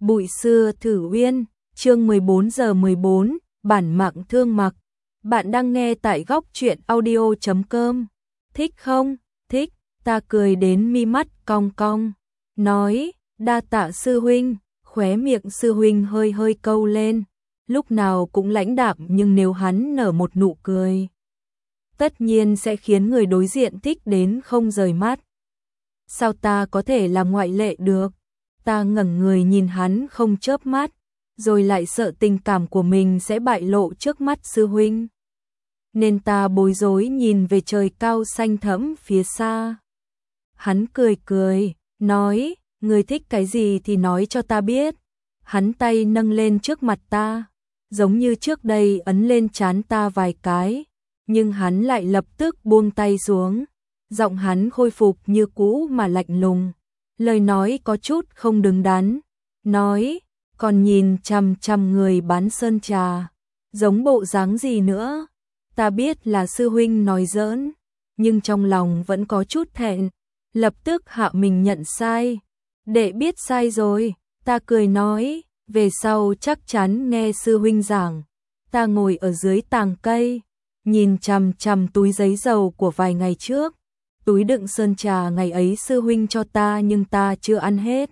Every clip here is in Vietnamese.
Bụi xưa thử uyên, chương 14/14, bản mạng thương mặc. Bạn đang nghe tại góc truyện audio.com. Thích không? Thích, ta cười đến mi mắt cong cong. Nói, đa tạ sư huynh, khóe miệng sư huynh hơi hơi câu lên. Lúc nào cũng lãnh đạm nhưng nếu hắn nở một nụ cười, tất nhiên sẽ khiến người đối diện thích đến không rời mắt. Sao ta có thể làm ngoại lệ được? Ta ngẩng người nhìn hắn không chớp mắt, rồi lại sợ tình cảm của mình sẽ bại lộ trước mắt sư huynh. Nên ta bối rối nhìn về trời cao xanh thẫm phía xa. Hắn cười cười, nói, người thích cái gì thì nói cho ta biết. Hắn tay nâng lên trước mặt ta, giống như trước đây ấn lên trán ta vài cái, nhưng hắn lại lập tức buông tay xuống. Giọng hắn khôi phục như cũ mà lạnh lùng, lời nói có chút không đứng đắn, nói, còn nhìn chằm chằm người bán sơn trà, giống bộ dáng gì nữa? Ta biết là sư huynh nói giỡn, nhưng trong lòng vẫn có chút thẹn, lập tức hạ mình nhận sai. Đệ biết sai rồi, ta cười nói, về sau chắc chắn nghe sư huynh giảng. Ta ngồi ở dưới tàng cây, nhìn chằm chằm túi giấy dầu của vài ngày trước. Túi đựng sơn trà ngày ấy sư huynh cho ta nhưng ta chưa ăn hết.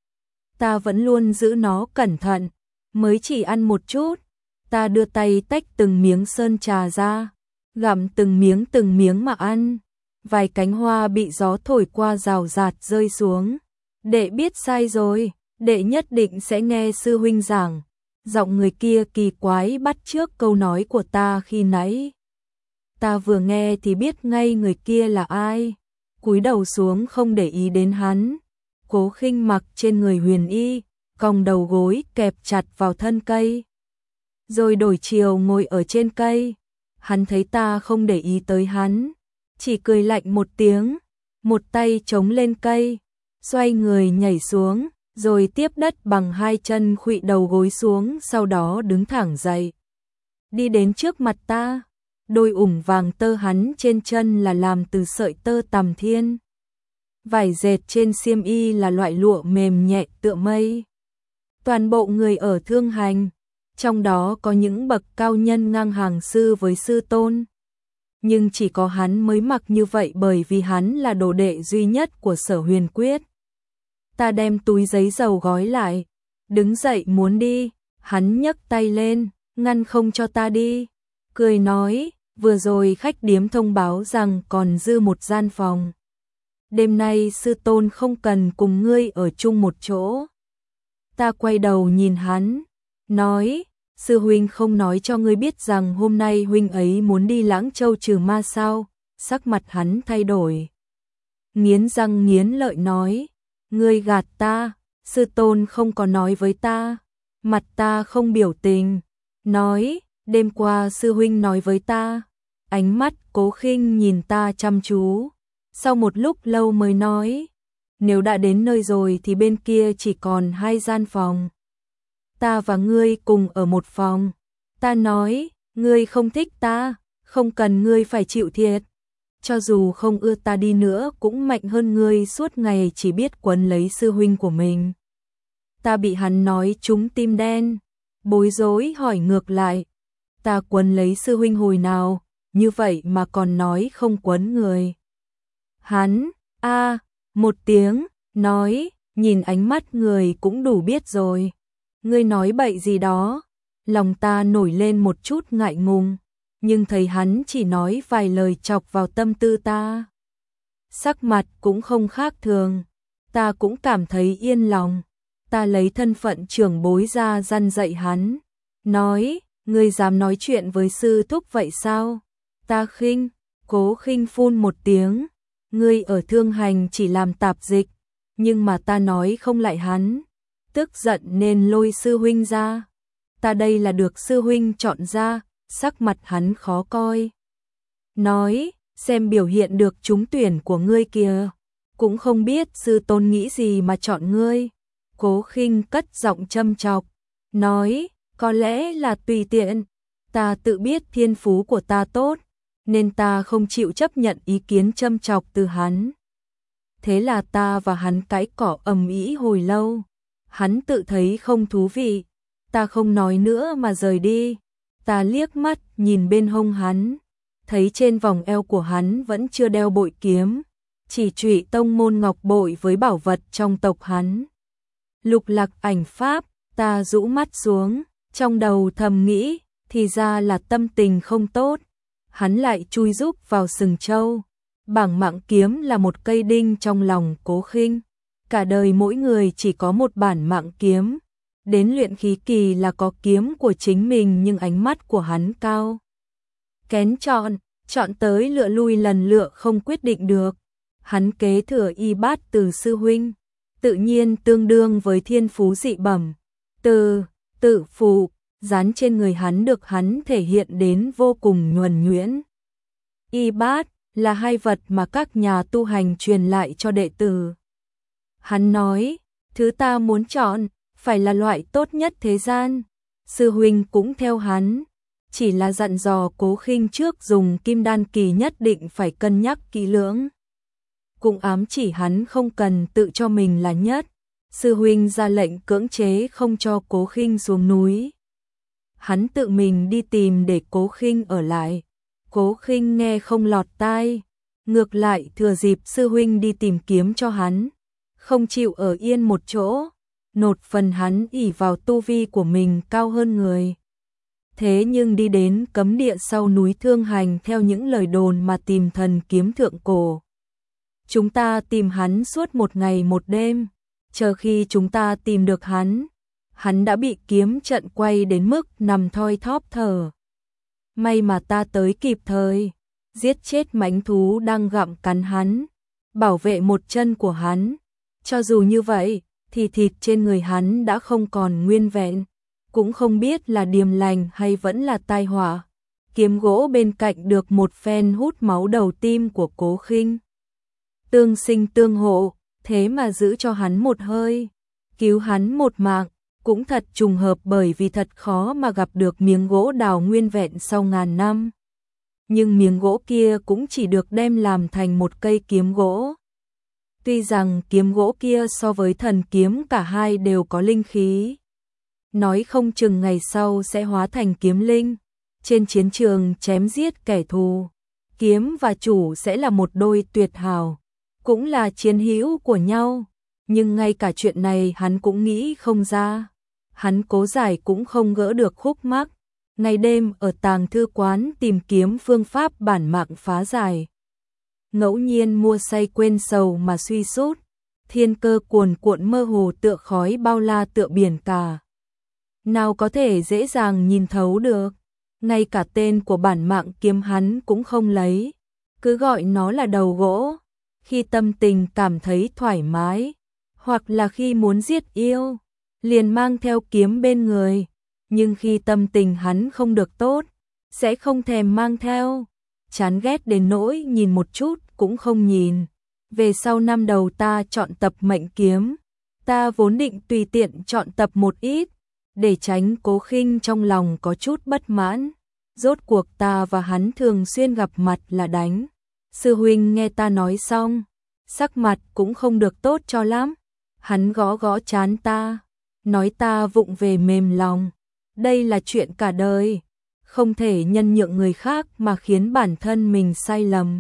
Ta vẫn luôn giữ nó cẩn thận, mới chỉ ăn một chút. Ta đưa tay tách từng miếng sơn trà ra, gặm từng miếng mà ăn. Vài cánh hoa bị gió thổi qua rào rạt rơi xuống. Đệ biết sai rồi, đệ nhất định sẽ nghe sư huynh giảng. Giọng người kia kỳ quái bắt chước câu nói của ta khi nãy. Ta vừa nghe thì biết ngay người kia là ai. Cúi đầu xuống không để ý đến hắn. Cố Khinh mặc trên người huyền y, còng đầu gối kẹp chặt vào thân cây. Rồi đổi chiều ngồi ở trên cây. Hắn thấy ta không để ý tới hắn, chỉ cười lạnh một tiếng, một tay chống lên cây, xoay người nhảy xuống, rồi tiếp đất bằng hai chân khuỵu đầu gối xuống, sau đó đứng thẳng dậy. Đi đến trước mặt ta. Đôi ủng vàng tơ hắn trên chân là làm từ sợi tơ tằm thiên. Vải dệt trên xiêm y là loại lụa mềm nhẹ tựa mây. Toàn bộ người ở Thương Hành, trong đó có những bậc cao nhân ngang hàng sư với sư tôn. Nhưng chỉ có hắn mới mặc như vậy bởi vì hắn là đồ đệ duy nhất của Sở Huyền Quyết. Ta đem túi giấy dầu gói lại, đứng dậy muốn đi, hắn nhấc tay lên, ngăn không cho ta đi. Cười nói, vừa rồi khách điếm thông báo rằng còn dư một gian phòng. Đêm nay sư tôn không cần cùng ngươi ở chung một chỗ. Ta quay đầu nhìn hắn, nói, sư huynh không nói cho ngươi biết rằng hôm nay huynh ấy muốn đi Lãng Châu trừ ma sao? Sắc mặt hắn thay đổi, nghiến răng nghiến lợi nói, ngươi gạt ta, sư tôn không có nói với ta. Mặt ta không biểu tình, nói, đêm qua sư huynh nói với ta. Ánh mắt Cố Khinh nhìn ta chăm chú, sau một lúc lâu mới nói, nếu đã đến nơi rồi thì bên kia chỉ còn 2 gian phòng. Ta và ngươi cùng ở một phòng. Ta nói, ngươi không thích ta, không cần ngươi phải chịu thiệt. Cho dù không ưa ta đi nữa cũng mạnh hơn ngươi suốt ngày chỉ biết quấn lấy sư huynh của mình. Ta bị hắn nói trúng tim đen, bối rối hỏi ngược lại, ta quấn lấy sư huynh hồi nào, như vậy mà còn nói không quấn người. Hắn, một tiếng, nói, nhìn ánh mắt người cũng đủ biết rồi. Ngươi nói bậy gì đó. Lòng ta nổi lên một chút ngại ngùng, nhưng thấy hắn chỉ nói vài lời chọc vào tâm tư ta. Sắc mặt cũng không khác thường, ta cũng cảm thấy yên lòng. Ta lấy thân phận trưởng bối ra răn dạy hắn, nói, ngươi dám nói chuyện với sư thúc vậy sao? Ta khinh, Cố Khinh phun một tiếng, ngươi ở Thương Hành chỉ làm tạp dịch, nhưng mà ta nói không lại hắn, tức giận nên lôi sư huynh ra. Ta đây là được sư huynh chọn ra, sắc mặt hắn khó coi. Nói, xem biểu hiện được trúng tuyển của ngươi kìa, cũng không biết sư tôn nghĩ gì mà chọn ngươi. Cố Khinh cất giọng châm chọc, nói, có lẽ là tùy tiện, ta tự biết thiên phú của ta tốt, nên ta không chịu chấp nhận ý kiến châm chọc từ hắn. Thế là ta và hắn cãi cọ ầm ĩ hồi lâu. Hắn tự thấy không thú vị, ta không nói nữa mà rời đi. Ta liếc mắt nhìn bên hông hắn, thấy trên vòng eo của hắn vẫn chưa đeo bội kiếm, chỉ trụy tông môn ngọc bội với bảo vật trong tộc hắn. Lục Lạc Ảnh pháp, ta rũ mắt xuống, trong đầu thầm nghĩ, thì ra là tâm tình không tốt. Hắn lại chui rúc vào sừng trâu. Bảng Mạng kiếm là một cây đinh trong lòng Cố Khinh. Cả đời mỗi người chỉ có một bản mạng kiếm. Đến luyện khí kỳ là có kiếm của chính mình, nhưng ánh mắt của hắn cao kén chọn tới lựa lui lần lựa không quyết định được. Hắn kế thừa y bát từ sư huynh, tự nhiên tương đương với thiên phú dị bẩm. Tự phụ dán trên người hắn được hắn thể hiện đến vô cùng nhuần nhuyễn. Y bát là hai vật mà các nhà tu hành truyền lại cho đệ tử. Hắn nói, thứ ta muốn chọn phải là loại tốt nhất thế gian. Sư huynh cũng theo hắn, chỉ là dặn dò Cố Khinh trước dùng kim đan kỳ nhất định phải cân nhắc kỹ lưỡng. Cũng ám chỉ hắn không cần tự cho mình là nhất. Sư huynh ra lệnh cưỡng chế không cho Cố Khinh xuống núi. Hắn tự mình đi tìm để Cố Khinh ở lại. Cố Khinh nghe không lọt tai, ngược lại thừa dịp sư huynh đi tìm kiếm cho hắn, không chịu ở yên một chỗ. Nột phần hắn ỷ vào tu vi của mình cao hơn người. Thế nhưng đi đến cấm địa sau núi Thương Hành theo những lời đồn mà tìm thần kiếm thượng cổ. Chúng ta tìm hắn suốt một ngày một đêm, chờ khi chúng ta tìm được hắn đã bị kiếm trận quay đến mức nằm thoi thóp thở. May mà ta tới kịp thời, giết chết mãnh thú đang gặm cắn hắn, bảo vệ một chân của hắn. Cho dù như vậy, thì thịt trên người hắn đã không còn nguyên vẹn, cũng không biết là điềm lành hay vẫn là tai họa. Kiếm gỗ bên cạnh được một phen hút máu đầu tim của Cố Khinh. Tương sinh tương hộ, thế mà giữ cho hắn một hơi, cứu hắn một mạng, cũng thật trùng hợp, bởi vì thật khó mà gặp được miếng gỗ đào nguyên vẹn sau ngàn năm. Nhưng miếng gỗ kia cũng chỉ được đem làm thành một cây kiếm gỗ. Tuy rằng kiếm gỗ kia so với thần kiếm cả hai đều có linh khí, nói không chừng ngày sau sẽ hóa thành kiếm linh, trên chiến trường chém giết kẻ thù, kiếm và chủ sẽ là một đôi tuyệt hảo, cũng là chiến hữu của nhau. Nhưng ngay cả chuyện này hắn cũng nghĩ không ra. Hắn cố giải cũng không gỡ được khúc mắc, ngày đêm ở tàng thư quán tìm kiếm phương pháp bản mạng phá giải. Ngẫu nhiên mua say quên sầu mà suy sút, thiên cơ cuồn cuộn mơ hồ tựa khói bao la tựa biển cả. Nào có thể dễ dàng nhìn thấu được, ngay cả tên của bản mạng kiếm hắn cũng không lấy, cứ gọi nó là đầu gỗ. Khi tâm tình cảm thấy thoải mái, hoặc là khi muốn giết yêu, liền mang theo kiếm bên người, nhưng khi tâm tình hắn không được tốt, sẽ không thèm mang theo, chán ghét đến nỗi nhìn một chút cũng không nhìn. Về sau năm đầu ta chọn tập mệnh kiếm, ta vốn định tùy tiện chọn tập một ít, để tránh Cố Khinh trong lòng có chút bất mãn. Rốt cuộc ta và hắn thường xuyên gặp mặt là đánh. Sư huynh nghe ta nói xong, sắc mặt cũng không được tốt cho lắm. Hắn gõ gõ trán ta, nói ta vụng về mềm lòng. Đây là chuyện cả đời, không thể nhân nhượng người khác mà khiến bản thân mình sai lầm.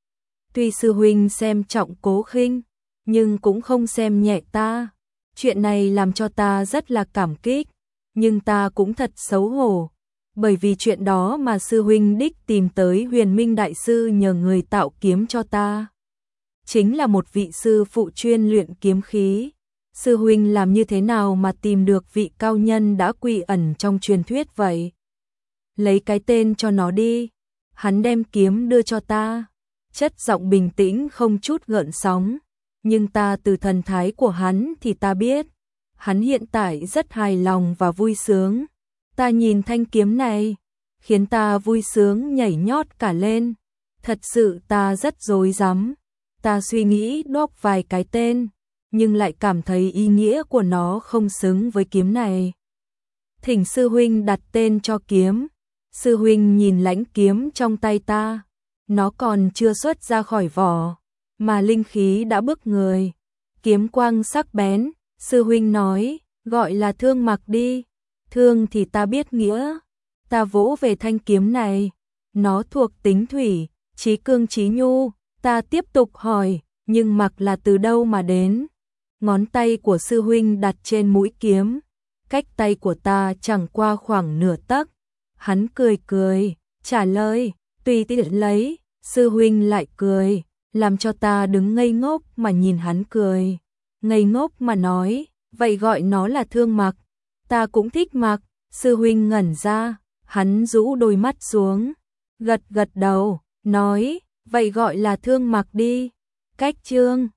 Tuy sư huynh xem trọng Cố Khinh, nhưng cũng không xem nhẹ ta. Chuyện này làm cho ta rất là cảm kích, nhưng ta cũng thật xấu hổ. Bởi vì chuyện đó mà sư huynh đích tìm tới Huyền Minh đại sư nhờ người tạo kiếm cho ta. Chính là một vị sư phụ chuyên luyện kiếm khí. Sư huynh làm như thế nào mà tìm được vị cao nhân đã quy ẩn trong truyền thuyết vậy? Lấy cái tên cho nó đi. Hắn đem kiếm đưa cho ta, chất giọng bình tĩnh không chút gợn sóng. Nhưng ta từ thần thái của hắn thì ta biết, hắn hiện tại rất hài lòng và vui sướng. Ta nhìn thanh kiếm này, khiến ta vui sướng nhảy nhót cả lên. Thật sự ta rất rối rắm. Ta suy nghĩ đọc vài cái tên, nhưng lại cảm thấy ý nghĩa của nó không xứng với kiếm này. Thỉnh sư huynh đặt tên cho kiếm. Sư huynh nhìn lãnh kiếm trong tay ta, nó còn chưa xuất ra khỏi vỏ, mà linh khí đã bức người. Kiếm quang sắc bén, sư huynh nói, gọi là thương mặc đi. Thương thì ta biết nghĩa. Ta vỗ về thanh kiếm này. Nó thuộc tính thủy, chí cương chí nhu. Ta tiếp tục hỏi, nhưng mặc là từ đâu mà đến? Ngón tay của sư huynh đặt trên mũi kiếm. Cách tay của ta chẳng qua khoảng nửa tấc. Hắn cười cười, trả lời, tùy tiện lấy. Sư huynh lại cười, làm cho ta đứng ngây ngốc mà nhìn hắn cười. Ngây ngốc mà nói, vậy gọi nó là thương mặc. Ta cũng thích mặc. Sư huynh ngẩn ra, hắn rũ đôi mắt xuống, gật gật đầu, nói, vậy gọi là thương mặc đi. Cách chương